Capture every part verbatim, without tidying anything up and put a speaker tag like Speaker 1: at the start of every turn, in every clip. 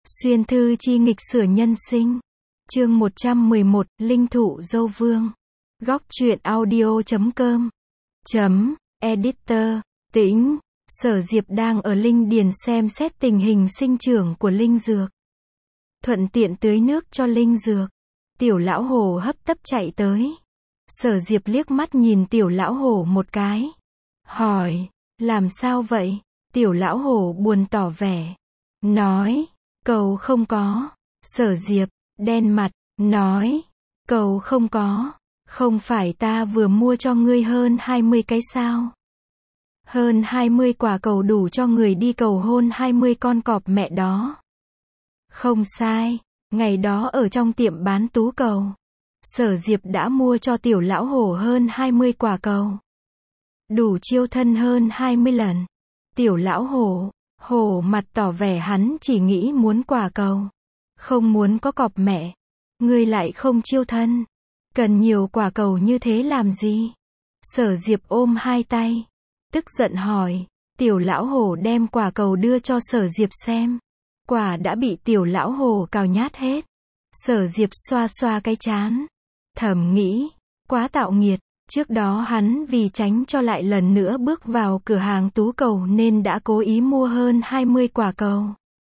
Speaker 1: Xuyên thư chi nghịch sửa nhân sinh. Chương một trăm mười một, Linh thụ dâu vương. Góc truyện audio chấm com. Chấm, editor, tĩnh. Sở Diệp đang ở linh điền xem xét tình hình sinh trưởng của linh dược. Thuận tiện tưới nước cho linh dược. Tiểu lão hổ hấp tấp chạy tới. Sở Diệp liếc mắt nhìn tiểu lão hổ một cái. Hỏi, làm sao vậy? Tiểu lão hổ buồn tỏ vẻ. Nói, cầu không có. Sở Diệp, đen mặt, nói, cầu không có. Không phải ta vừa mua cho ngươi hơn hai mươi cái sao? Hơn hai mươi quả cầu đủ cho người đi cầu hôn hai mươi con cọp mẹ đó. Không sai, ngày đó ở trong tiệm bán tú cầu. Sở Diệp đã mua cho tiểu lão hổ hơn hai mươi quả cầu. Đủ chiêu thân hơn hai mươi lần. Tiểu lão hổ, hổ mặt tỏ vẻ hắn chỉ nghĩ muốn quả cầu. Không muốn có cọp mẹ. Ngươi lại không chiêu thân. Cần nhiều quả cầu như thế làm gì? Sở Diệp ôm hai tay. Tức giận hỏi. Tiểu lão hổ đem quả cầu đưa cho Sở Diệp xem. Quả đã bị tiểu lão hổ cào nhát hết. Sở Diệp xoa xoa cái trán. Thầm nghĩ, quá tạo nghiệt. Trước đó hắn vì tránh cho lại lần nữa bước vào cửa hàng tú cầu nên đã cố ý mua hơn hai mươi quả cầu.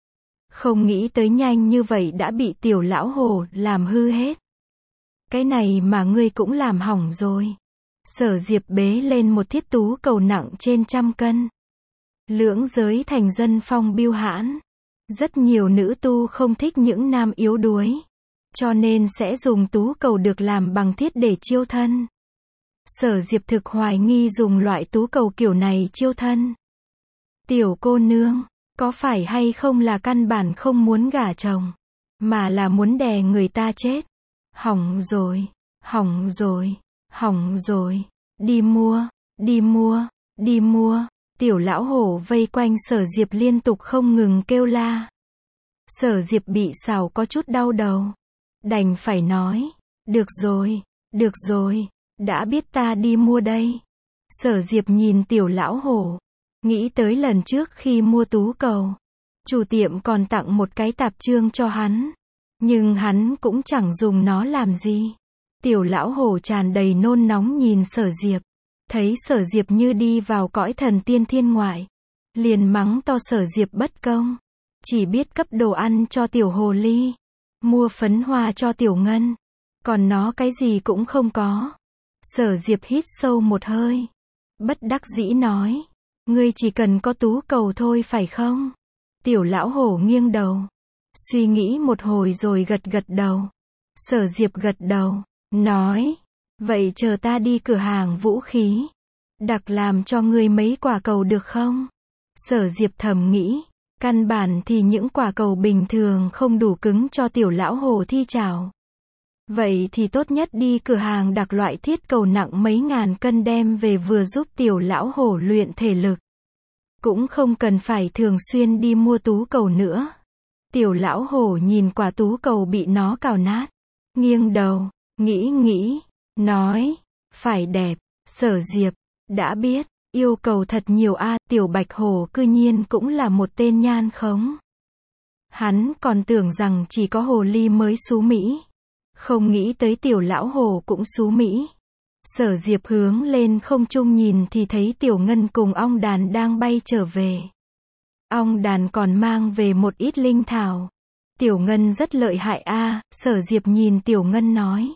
Speaker 1: Không nghĩ tới nhanh như vậy đã bị tiểu lão hổ làm hư hết. Cái này mà ngươi cũng làm hỏng rồi. Sở Diệp bế lên một thiết tú cầu nặng trên trăm cân. Lưỡng giới thành dân phong biêu hãn. Rất nhiều nữ tu không thích những nam yếu đuối. Cho nên sẽ dùng tú cầu được làm bằng thiết để chiêu thân. Sở Diệp thực hoài nghi dùng loại tú cầu kiểu này chiêu thân. Tiểu cô nương, có phải hay không là căn bản không muốn gả chồng, mà là muốn đè người ta chết. Hỏng rồi, hỏng rồi, hỏng rồi, đi mua, đi mua, đi mua. Tiểu lão hổ vây quanh Sở Diệp liên tục không ngừng kêu la. Sở Diệp bị sào có chút đau đầu. Đành phải nói, được rồi, được rồi, đã biết ta đi mua đây. Sở Diệp nhìn tiểu lão hổ. Nghĩ tới lần trước khi mua tú cầu. Chủ tiệm còn tặng một cái tạp chương cho hắn. Nhưng hắn cũng chẳng dùng nó làm gì. Tiểu lão hổ tràn đầy nôn nóng nhìn Sở Diệp. Thấy Sở Diệp như đi vào cõi thần tiên thiên ngoại. Liền mắng to Sở Diệp bất công. Chỉ biết cấp đồ ăn cho tiểu hồ ly. Mua phấn hoa cho tiểu ngân. Còn nó cái gì cũng không có. Sở Diệp hít sâu một hơi. Bất đắc dĩ nói. Ngươi chỉ cần có tú cầu thôi phải không? Tiểu lão hổ nghiêng đầu. Suy nghĩ một hồi rồi gật gật đầu. Sở Diệp gật đầu. Nói. Vậy chờ ta đi cửa hàng vũ khí. Đặc làm cho ngươi mấy quả cầu được không? Sở Diệp thầm nghĩ. Căn bản thì những quả cầu bình thường không đủ cứng cho tiểu lão hổ thi chảo. Vậy thì tốt nhất đi cửa hàng đặc loại thiết cầu nặng mấy ngàn cân đem về vừa giúp tiểu lão hổ luyện thể lực. Cũng không cần phải thường xuyên đi mua tú cầu nữa. Tiểu lão hổ nhìn quả tú cầu bị nó cào nát. Nghiêng đầu, nghĩ nghĩ, nói, phải đẹp. Sở Diệp, đã biết, yêu cầu thật nhiều a. Tiểu bạch hổ cư nhiên cũng là một tên nhan khống. Hắn còn tưởng rằng chỉ có hồ ly mới xú mỹ. Không nghĩ tới tiểu lão hổ cũng xú mỹ. Sở Diệp hướng lên không trung nhìn thì thấy tiểu ngân cùng ong đàn đang bay trở về. Ong đàn còn mang về một ít linh thảo. Tiểu ngân rất lợi hại a. Sở Diệp nhìn tiểu ngân nói.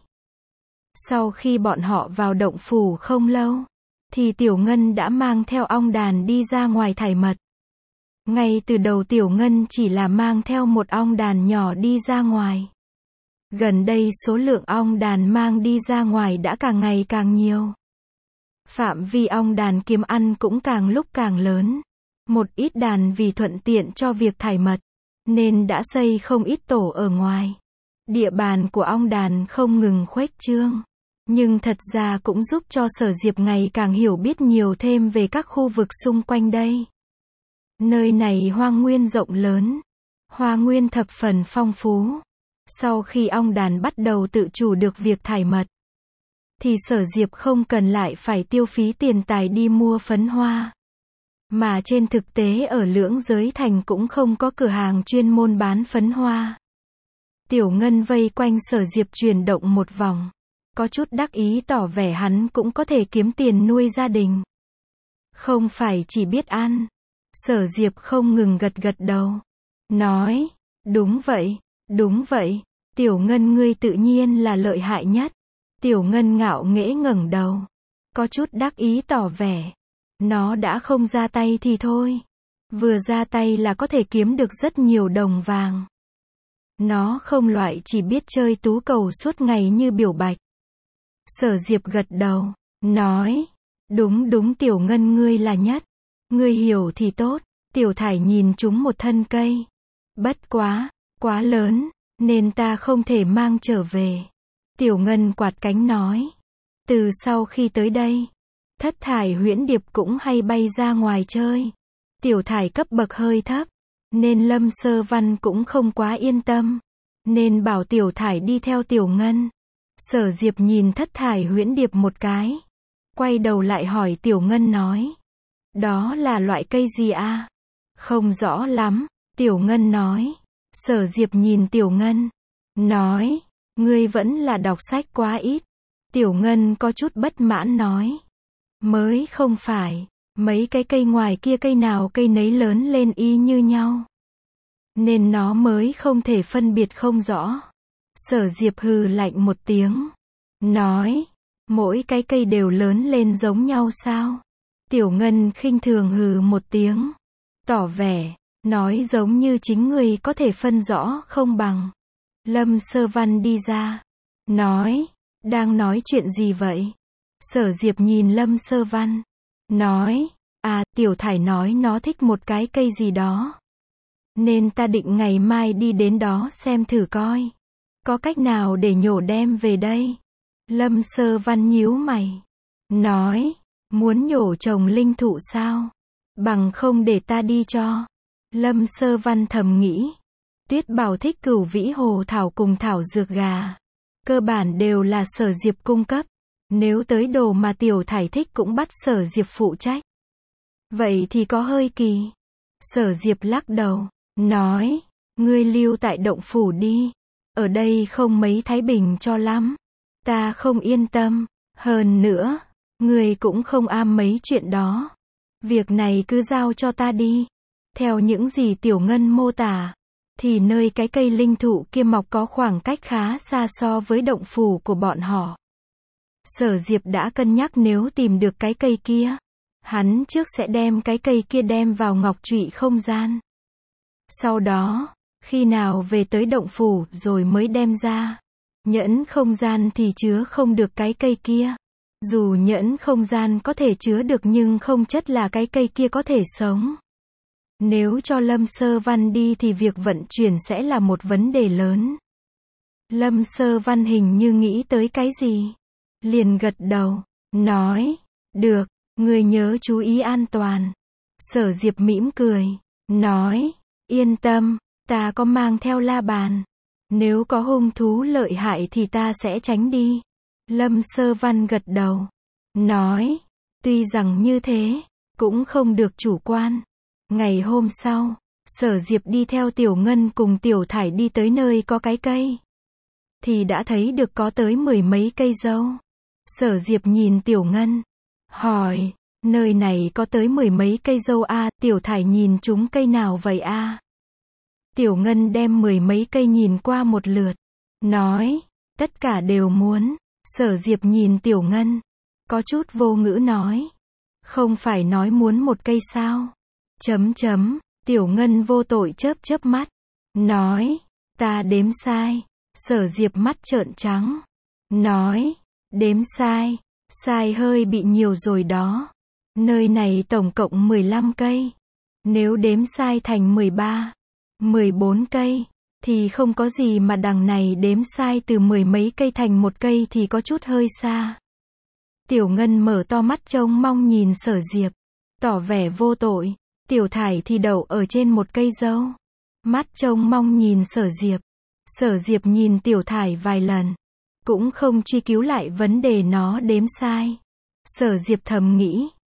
Speaker 1: Sau khi bọn họ vào động phủ không lâu, thì tiểu ngân đã mang theo ong đàn đi ra ngoài thải mật. Ngay từ đầu tiểu ngân chỉ là mang theo một ong đàn nhỏ đi ra ngoài. Gần đây số lượng ong đàn mang đi ra ngoài đã càng ngày càng nhiều. Phạm vi ong đàn kiếm ăn cũng càng lúc càng lớn. Một ít đàn vì thuận tiện cho việc thải mật, nên đã xây không ít tổ ở ngoài. Địa bàn của ong đàn không ngừng khuếch trương. Nhưng thật ra cũng giúp cho Sở Diệp ngày càng hiểu biết nhiều thêm về các khu vực xung quanh đây. Nơi này hoang nguyên rộng lớn. Hoa nguyên thập phần phong phú. Sau khi ong đàn bắt đầu tự chủ được việc thải mật, thì Sở Diệp không cần lại phải tiêu phí tiền tài đi mua phấn hoa. Mà trên thực tế ở Lưỡng Giới Thành cũng không có cửa hàng chuyên môn bán phấn hoa. Tiểu Ngân vây quanh Sở Diệp chuyển động một vòng. Có chút đắc ý tỏ vẻ hắn cũng có thể kiếm tiền nuôi gia đình. Không phải chỉ biết ăn. Sở Diệp không ngừng gật gật đầu. Nói, đúng vậy, đúng vậy, Tiểu Ngân ngươi tự nhiên là lợi hại nhất. Tiểu Ngân ngạo nghễ ngẩng đầu. Có chút đắc ý tỏ vẻ. Nó đã không ra tay thì thôi. Vừa ra tay là có thể kiếm được rất nhiều đồng vàng. Nó không loại chỉ biết chơi tú cầu suốt ngày như Biểu Bạch. Sở Diệp gật đầu, nói, đúng đúng Tiểu Ngân ngươi là nhất. Ngươi hiểu thì tốt. Tiểu Thải nhìn chúng một thân cây. Bất quá, quá lớn, nên ta không thể mang trở về. Tiểu Ngân quạt cánh nói. Từ sau khi tới đây, Thất Thải Huyễn Điệp cũng hay bay ra ngoài chơi. Tiểu Thải cấp bậc hơi thấp, nên Lâm Sơ Văn cũng không quá yên tâm. Nên bảo Tiểu Thải đi theo Tiểu Ngân. Sở Diệp nhìn Thất Thải Huyễn Điệp một cái. Quay đầu lại hỏi Tiểu Ngân nói. Đó là loại cây gì a? Không rõ lắm, Tiểu Ngân nói. Sở Diệp nhìn Tiểu Ngân. Nói, ngươi vẫn là đọc sách quá ít. Tiểu Ngân có chút bất mãn nói. Mới không phải, mấy cái cây ngoài kia cây nào cây nấy lớn lên y như nhau. Nên nó mới không thể phân biệt không rõ. Sở Diệp hừ lạnh một tiếng. Nói, mỗi cái cây đều lớn lên giống nhau sao? Tiểu Ngân khinh thường hừ một tiếng. Tỏ vẻ, nói giống như chính người có thể phân rõ không bằng. Lâm Sơ Văn đi ra. Nói, đang nói chuyện gì vậy? Sở Diệp nhìn Lâm Sơ Văn. Nói, à, Tiểu Thải nói nó thích một cái cây gì đó. Nên ta định ngày mai đi đến đó xem thử coi. Có cách nào để nhổ đem về đây? Lâm Sơ Văn nhíu mày. Nói, muốn nhổ trồng linh thụ sao? Bằng không để ta đi cho. Lâm Sơ Văn thầm nghĩ. Tuyết Bảo thích Cửu Vĩ Hồ Thảo cùng thảo dược gà. Cơ bản đều là Sở Diệp cung cấp. Nếu tới đồ mà Tiểu Thải thích cũng bắt Sở Diệp phụ trách. Vậy thì có hơi kỳ. Sở Diệp lắc đầu. Nói, ngươi lưu tại động phủ đi. Ở đây không mấy thái bình cho lắm. Ta không yên tâm. Hơn nữa, ngươi cũng không am mấy chuyện đó. Việc này cứ giao cho ta đi. Theo những gì Tiểu Ngân mô tả, thì nơi cái cây linh thụ kia mọc có khoảng cách khá xa so với động phủ của bọn họ. Sở Diệp đã cân nhắc nếu tìm được cái cây kia, hắn trước sẽ đem cái cây kia đem vào ngọc trụy không gian. Sau đó, khi nào về tới động phủ rồi mới đem ra. Nhẫn không gian thì chứa không được cái cây kia. Dù nhẫn không gian có thể chứa được nhưng không chất là cái cây kia có thể sống. Nếu cho Lâm Sơ Văn đi thì việc vận chuyển sẽ là một vấn đề lớn. Lâm Sơ Văn hình như nghĩ tới cái gì. Liền gật đầu, nói, được, người nhớ chú ý an toàn. Sở Diệp mỉm cười, nói, yên tâm, ta có mang theo la bàn. Nếu có hung thú lợi hại thì ta sẽ tránh đi. Lâm Sơ Văn gật đầu, nói, tuy rằng như thế, cũng không được chủ quan. Ngày hôm sau, Sở Diệp đi theo Tiểu Ngân cùng Tiểu Thải đi tới nơi có cái cây. Thì đã thấy được có tới mười mấy cây dâu. Sở Diệp nhìn Tiểu Ngân, hỏi, nơi này có tới mười mấy cây dâu a? À? Tiểu Thải nhìn chúng cây nào vậy a? À? Tiểu Ngân đem mười mấy cây nhìn qua một lượt, nói, tất cả đều muốn. Sở Diệp nhìn Tiểu Ngân, có chút vô ngữ nói, không phải nói muốn một cây sao? Chấm chấm, Tiểu Ngân vô tội chớp chớp mắt, nói, ta đếm sai. Sở Diệp mắt trợn trắng, nói, đếm sai, sai hơi bị nhiều rồi đó. Nơi này tổng cộng mười lăm cây. Nếu đếm sai thành mười ba, mười bốn cây, thì không có gì mà đằng này đếm sai từ mười mấy cây thành một cây thì có chút hơi xa. Tiểu Ngân mở to mắt trông mong nhìn Sở Diệp, tỏ vẻ vô tội. Tiểu Thải thì đậu ở trên một cây dâu, mắt trông mong nhìn Sở Diệp. Sở Diệp nhìn Tiểu Thải vài lần, cũng không truy cứu lại vấn đề nó đếm sai. Sở Diệp thầm nghĩ,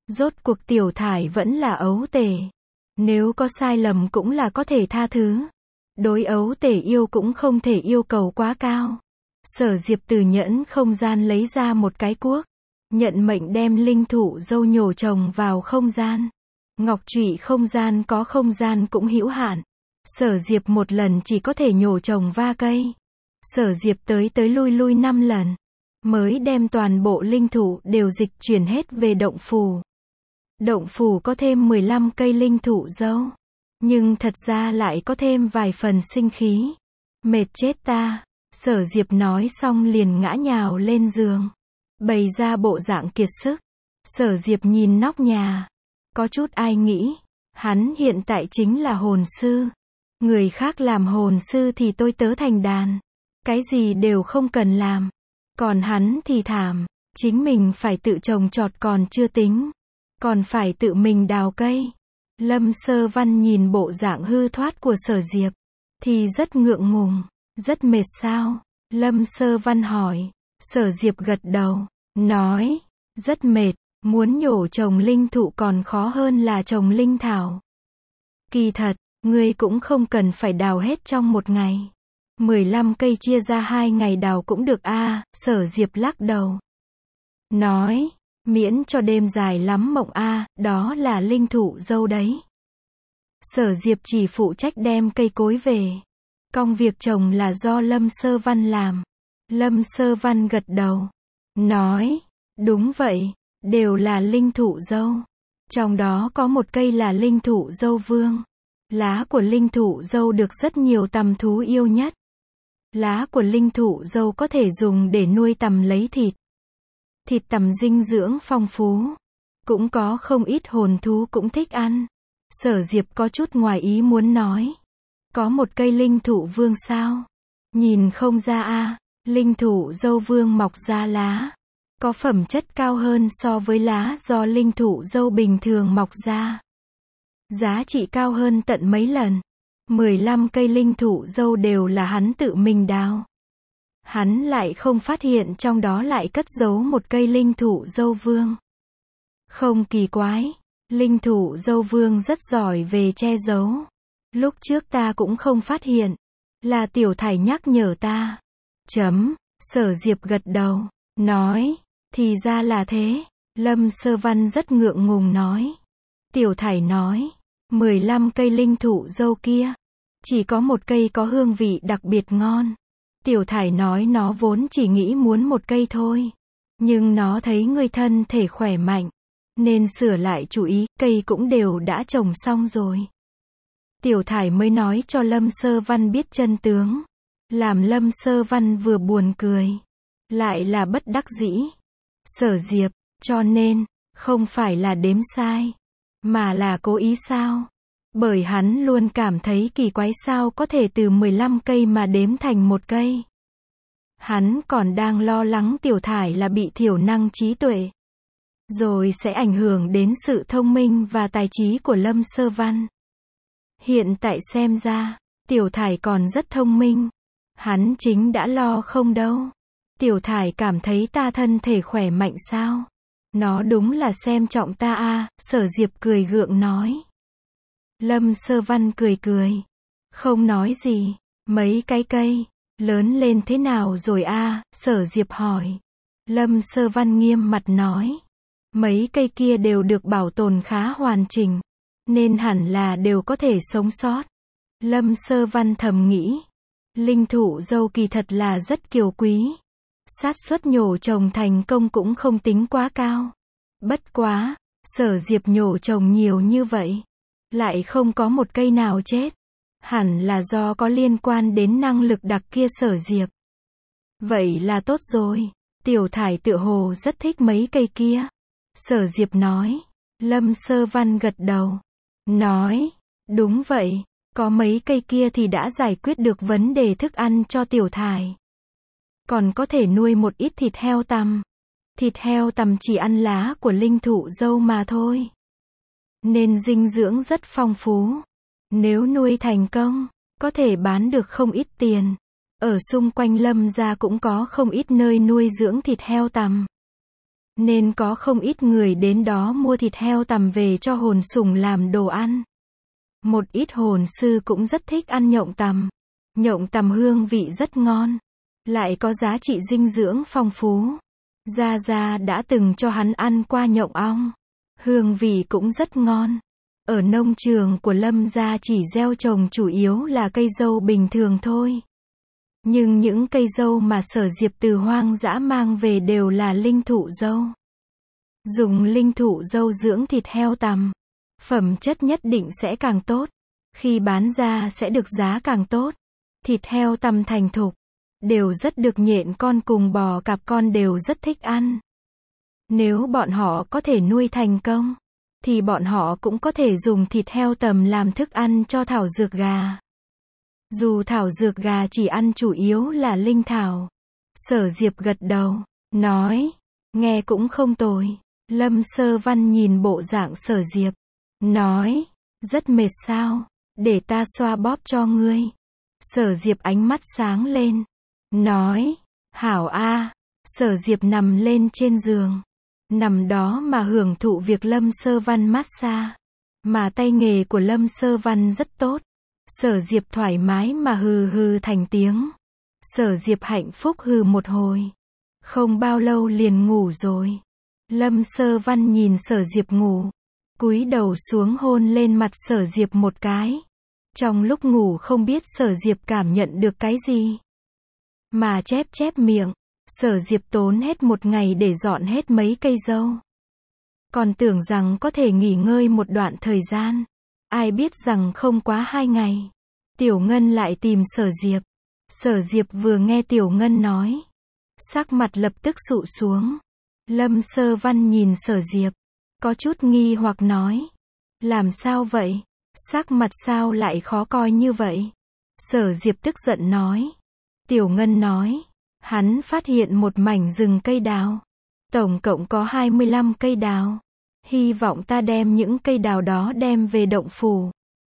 Speaker 1: Rốt cuộc Tiểu Thải vẫn là ấu tể. Nếu có sai lầm cũng là có thể tha thứ. Đối ấu tể yêu cũng không thể yêu cầu quá cao. Sở Diệp từ nhẫn không gian lấy ra một cái cuốc. Nhận mệnh đem linh thụ dâu nhổ trồng vào không gian. Ngọc trụy không gian có không gian cũng hữu hạn. Sở Diệp một lần chỉ có thể nhổ trồng va cây. Sở Diệp tới tới lui lui năm lần. Mới đem toàn bộ linh thụ đều dịch chuyển hết về động phủ. Động phủ có thêm mười lăm cây linh thụ dâu. Nhưng thật ra lại có thêm vài phần sinh khí. Mệt chết ta. Sở Diệp nói xong liền ngã nhào lên giường. Bày ra bộ dạng kiệt sức. Sở Diệp nhìn nóc nhà. Có chút ai nghĩ. Hắn hiện tại chính là hồn sư. Người khác làm hồn sư thì tôi tớ thành đàn. Cái gì đều không cần làm. Còn hắn thì thảm. Chính mình phải tự trồng trọt còn chưa tính. Còn phải tự mình đào cây. Lâm Sơ Văn nhìn bộ dạng hư thoát của Sở Diệp. Thì rất ngượng ngùng. Rất mệt sao? Lâm Sơ Văn hỏi. Sở Diệp gật đầu. Nói. Rất mệt. Muốn nhổ trồng linh thụ còn khó hơn là trồng linh thảo. Kỳ thật, ngươi cũng không cần phải đào hết trong một ngày. mười lăm cây chia ra hai ngày đào cũng được a. À, Sở Diệp lắc đầu. Nói. Miễn cho đêm dài lắm mộng a. À, đó là linh thụ dâu đấy. Sở Diệp chỉ phụ trách đem cây cối về. Công việc trồng là do Lâm Sơ Văn làm. Lâm Sơ Văn gật đầu. Nói. Đúng vậy. Đều là linh thụ dâu. Trong đó có một cây là linh thụ dâu vương. Lá của linh thụ dâu được rất nhiều tằm thú yêu nhất. Lá của linh thụ dâu có thể dùng để nuôi tằm lấy thịt. Thịt tằm dinh dưỡng phong phú. Cũng có không ít hồn thú cũng thích ăn. Sở Diệp có chút ngoài ý muốn nói. Có một cây linh thụ vương sao? Nhìn không ra a. À, linh thụ dâu vương mọc ra lá. Có phẩm chất cao hơn so với lá do linh thụ dâu bình thường mọc ra. Giá trị cao hơn tận mấy lần. mười lăm cây linh thụ dâu đều là hắn tự mình đào. Hắn lại không phát hiện trong đó lại cất giấu một cây linh thụ dâu vương. Không kỳ quái. Linh thụ dâu vương rất giỏi về che giấu. Lúc trước ta cũng không phát hiện. Là Tiểu Thải nhắc nhở ta. Chấm. Sở Diệp gật đầu. Nói. Thì ra là thế. Lâm Sơ Văn rất ngượng ngùng nói. Tiểu Thải nói. mười lăm cây linh thụ dâu kia. Chỉ có một cây có hương vị đặc biệt ngon. Tiểu Thải nói nó vốn chỉ nghĩ muốn một cây thôi. Nhưng nó thấy người thân thể khỏe mạnh. Nên sửa lại chủ ý, cây cũng đều đã trồng xong rồi. Tiểu Thải mới nói cho Lâm Sơ Văn biết chân tướng. Làm Lâm Sơ Văn vừa buồn cười. Lại là bất đắc dĩ. Sở Diệp, cho nên, không phải là đếm sai. Mà là cố ý sao? Bởi hắn luôn cảm thấy kỳ quái sao có thể từ mười lăm cây mà đếm thành một cây. Hắn còn đang lo lắng Tiểu Thải là bị thiểu năng trí tuệ. Rồi sẽ ảnh hưởng đến sự thông minh và tài trí của Lâm Sơ Văn. Hiện tại xem ra, Tiểu Thải còn rất thông minh. Hắn chính đã lo không đâu. Tiểu Thải cảm thấy ta thân thể khỏe mạnh sao? Nó đúng là xem trọng ta a. À, Sở Diệp cười gượng nói. Lâm Sơ Văn cười cười. Không nói gì. Mấy cái cây, lớn lên thế nào rồi a? À, Sở Diệp hỏi. Lâm Sơ Văn nghiêm mặt nói. Mấy cây kia đều được bảo tồn khá hoàn chỉnh. Nên hẳn là đều có thể sống sót. Lâm Sơ Văn thầm nghĩ. Linh thụ dâu kỳ thật là rất kiều quý. Xác suất nhổ trồng thành công cũng không tính quá cao. Bất quá, Sở Diệp nhổ trồng nhiều như vậy. Lại không có một cây nào chết. Hẳn là do có liên quan đến năng lực đặc kia Sở Diệp. Vậy là tốt rồi. Tiểu Thải tựa hồ rất thích mấy cây kia. Sở Diệp nói. Lâm Sơ Văn gật đầu. Nói. Đúng vậy. Có mấy cây kia thì đã giải quyết được vấn đề thức ăn cho Tiểu Thải. Còn có thể nuôi một ít thịt heo tằm. Thịt heo tằm chỉ ăn lá của linh thụ dâu mà thôi. Nên dinh dưỡng rất phong phú. Nếu nuôi thành công, có thể bán được không ít tiền. Ở xung quanh Lâm gia cũng có không ít nơi nuôi dưỡng thịt heo tằm. nên có không ít người đến đó mua thịt heo tằm về cho hồn sủng làm đồ ăn. Một ít hồn sư cũng rất thích ăn nhộng tằm. Nhộng tằm hương vị rất ngon, lại có giá trị dinh dưỡng phong phú. Gia Gia đã từng cho hắn ăn qua nhộng ong. Hương vị cũng rất ngon. Ở nông trường của Lâm gia chỉ gieo trồng chủ yếu là cây dâu bình thường thôi. Nhưng những cây dâu mà Sở Diệp từ hoang dã mang về đều là linh thụ dâu. Dùng linh thụ dâu dưỡng thịt heo tằm, phẩm chất nhất định sẽ càng tốt. Khi bán ra sẽ được giá càng tốt. Thịt heo tằm thành thục, đều rất được nhện con cùng bò cạp con đều rất thích ăn. Nếu bọn họ có thể nuôi thành công, thì bọn họ cũng có thể dùng thịt heo tằm làm thức ăn cho thảo dược gà. Dù thảo dược gà chỉ ăn chủ yếu là linh thảo. Sở Diệp gật đầu, nói, nghe cũng không tồi. Lâm Sơ Văn nhìn bộ dạng Sở Diệp, nói, rất mệt sao, để ta xoa bóp cho ngươi. Sở Diệp ánh mắt sáng lên, nói, hảo a. Sở Diệp nằm lên trên giường, nằm đó mà hưởng thụ việc Lâm Sơ Văn massage. Mà tay nghề của Lâm Sơ Văn rất tốt. Sở Diệp thoải mái mà hừ hừ thành tiếng. Sở Diệp hạnh phúc hừ một hồi. Không bao lâu liền ngủ rồi. Lâm Sơ Văn nhìn Sở Diệp ngủ, cúi đầu xuống hôn lên mặt Sở Diệp một cái. Trong lúc ngủ không biết Sở Diệp cảm nhận được cái gì, mà chép chép miệng. Sở Diệp tốn hết một ngày để dọn hết mấy cây dâu. Còn tưởng rằng có thể nghỉ ngơi một đoạn thời gian. Ai biết rằng không quá hai ngày, Tiểu Ngân lại tìm Sở Diệp. Sở Diệp vừa nghe Tiểu Ngân nói, sắc mặt lập tức sụ xuống. Lâm Sơ Văn nhìn Sở Diệp, có chút nghi hoặc nói, làm sao vậy? Sắc mặt sao lại khó coi như vậy? Sở Diệp tức giận nói. Tiểu Ngân nói, hắn phát hiện một mảnh rừng cây đào. Tổng cộng có hai mươi lăm cây đào. Hy vọng ta đem những cây đào đó đem về động phủ.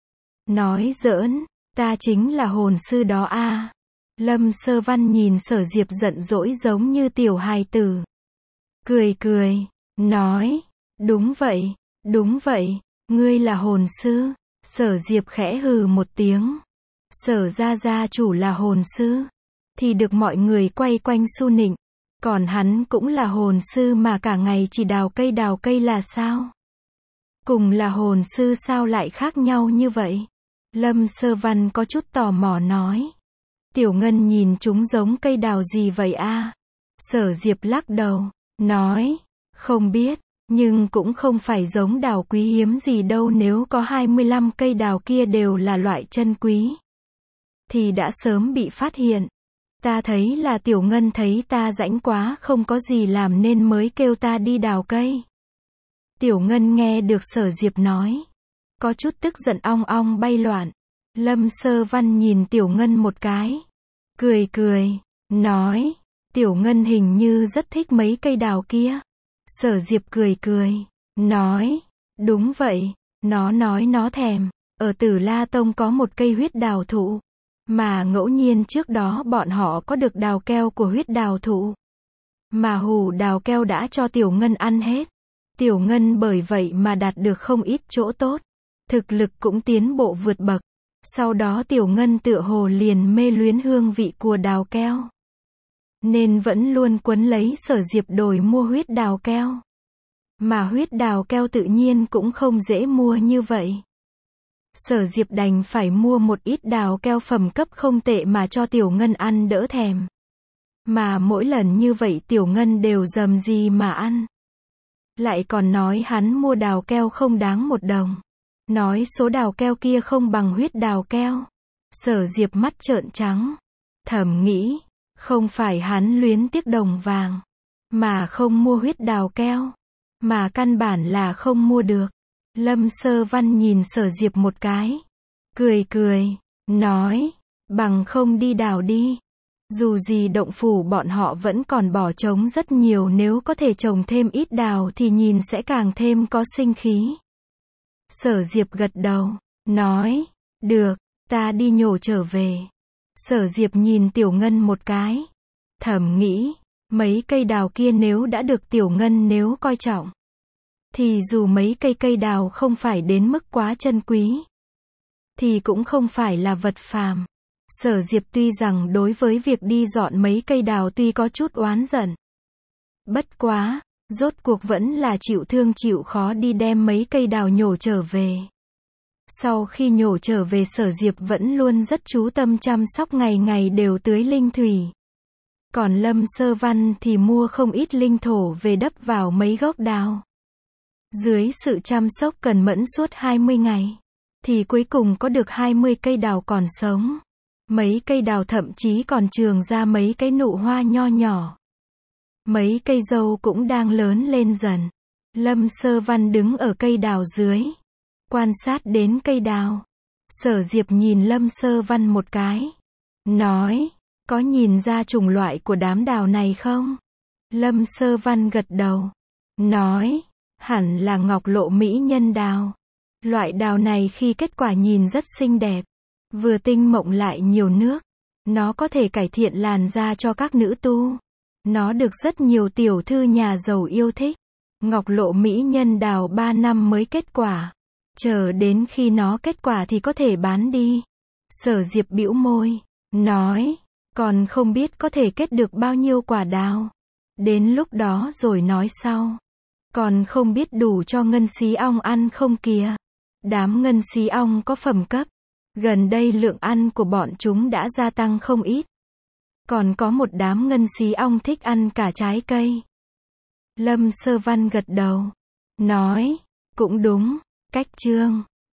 Speaker 1: Nói giỡn, ta chính là hồn sư đó a. Lâm Sơ Văn nhìn Sở Diệp giận dỗi giống như tiểu hài tử. Cười cười, nói, đúng vậy, đúng vậy, ngươi là hồn sư. Sở Diệp khẽ hừ một tiếng. Sở gia gia chủ là hồn sư, thì được mọi người quay quanh su nịnh. Còn hắn cũng là hồn sư mà cả ngày chỉ đào cây đào cây là sao? Cùng là hồn sư sao lại khác nhau như vậy? Lâm Sơ Văn có chút tò mò nói. Tiểu Ngân nhìn chúng giống cây đào gì vậy a? Sở Diệp lắc đầu, nói, không biết, nhưng cũng không phải giống đào quý hiếm gì đâu. Nếu có hai mươi lăm cây đào kia đều là loại chân quý, thì đã sớm bị phát hiện. Ta thấy là Tiểu Ngân thấy ta rãnh quá không có gì làm nên mới kêu ta đi đào cây. Tiểu Ngân nghe được Sở Diệp nói, có chút tức giận ong ong bay loạn. Lâm Sơ Văn nhìn Tiểu Ngân một cái, cười cười, nói, Tiểu Ngân hình như rất thích mấy cây đào kia. Sở Diệp cười cười, nói, đúng vậy, nó nói nó thèm. Ở Tử La Tông có một cây huyết đào thụ, mà ngẫu nhiên trước đó bọn họ có được đào keo của huyết đào thụ. Mà hủ đào keo đã cho Tiểu Ngân ăn hết. Tiểu Ngân bởi vậy mà đạt được không ít chỗ tốt. Thực lực cũng tiến bộ vượt bậc. Sau đó Tiểu Ngân tựa hồ liền mê luyến hương vị của đào keo, nên vẫn luôn quấn lấy Sở Diệp đổi mua huyết đào keo. Mà huyết đào keo tự nhiên cũng không dễ mua như vậy. Sở Diệp đành phải mua một ít đào keo phẩm cấp không tệ mà cho Tiểu Ngân ăn đỡ thèm. Mà mỗi lần như vậy Tiểu Ngân đều rầm gì mà ăn. Lại còn nói hắn mua đào keo không đáng một đồng. Nói số đào keo kia không bằng huyết đào keo. Sở Diệp mắt trợn trắng. Thầm nghĩ, không phải hắn luyến tiếc đồng vàng, mà không mua huyết đào keo, mà căn bản là không mua được. Lâm Sơ Văn nhìn Sở Diệp một cái, cười cười, nói, bằng không đi đào đi. Dù gì động phủ bọn họ vẫn còn bỏ trống rất nhiều, nếu có thể trồng thêm ít đào thì nhìn sẽ càng thêm có sinh khí. Sở Diệp gật đầu, nói, được, ta đi nhổ trở về. Sở Diệp nhìn Tiểu Ngân một cái, thầm nghĩ, Mấy cây đào kia nếu đã được Tiểu Ngân nếu coi trọng, thì dù mấy cây cây đào không phải đến mức quá chân quý, thì cũng không phải là vật phàm. Sở Diệp tuy rằng đối với việc đi dọn mấy cây đào tuy có chút oán giận. Bất quá, rốt cuộc vẫn là chịu thương chịu khó đi đem mấy cây đào nhổ trở về. Sau khi nhổ trở về Sở Diệp vẫn luôn rất chú tâm chăm sóc, ngày ngày đều tưới linh thủy. Còn Lâm Sơ Văn thì mua không ít linh thổ về đắp vào mấy gốc đào. Dưới sự chăm sóc cẩn mẫn suốt hai mươi ngày, thì cuối cùng có được hai mươi cây đào còn sống. Mấy cây đào thậm chí còn trường ra mấy cái nụ hoa nho nhỏ. Mấy cây dâu cũng đang lớn lên dần. Lâm Sơ Văn đứng ở cây đào dưới, quan sát đến cây đào. Sở Diệp nhìn Lâm Sơ Văn một cái, nói, có nhìn ra chủng loại của đám đào này không? Lâm Sơ Văn gật đầu, nói, hẳn là ngọc lộ mỹ nhân đào. Loại đào này khi kết quả nhìn rất xinh đẹp, vừa tinh mộng lại nhiều nước. Nó có thể cải thiện làn da cho các nữ tu. Nó được rất nhiều tiểu thư nhà giàu yêu thích. Ngọc lộ mỹ nhân đào ba năm mới kết quả. Chờ đến khi nó kết quả thì có thể bán đi. Sở Diệp bĩu môi, nói, còn không biết có thể kết được bao nhiêu quả đào. Đến lúc đó rồi nói sau. Còn không biết đủ cho ngân xí ong ăn không kìa. Đám ngân xí ong có phẩm cấp. Gần đây lượng ăn của bọn chúng đã gia tăng không ít. Còn có một đám ngân xí ong thích ăn cả trái cây. Lâm Sơ Văn gật đầu, nói, cũng đúng, cách chương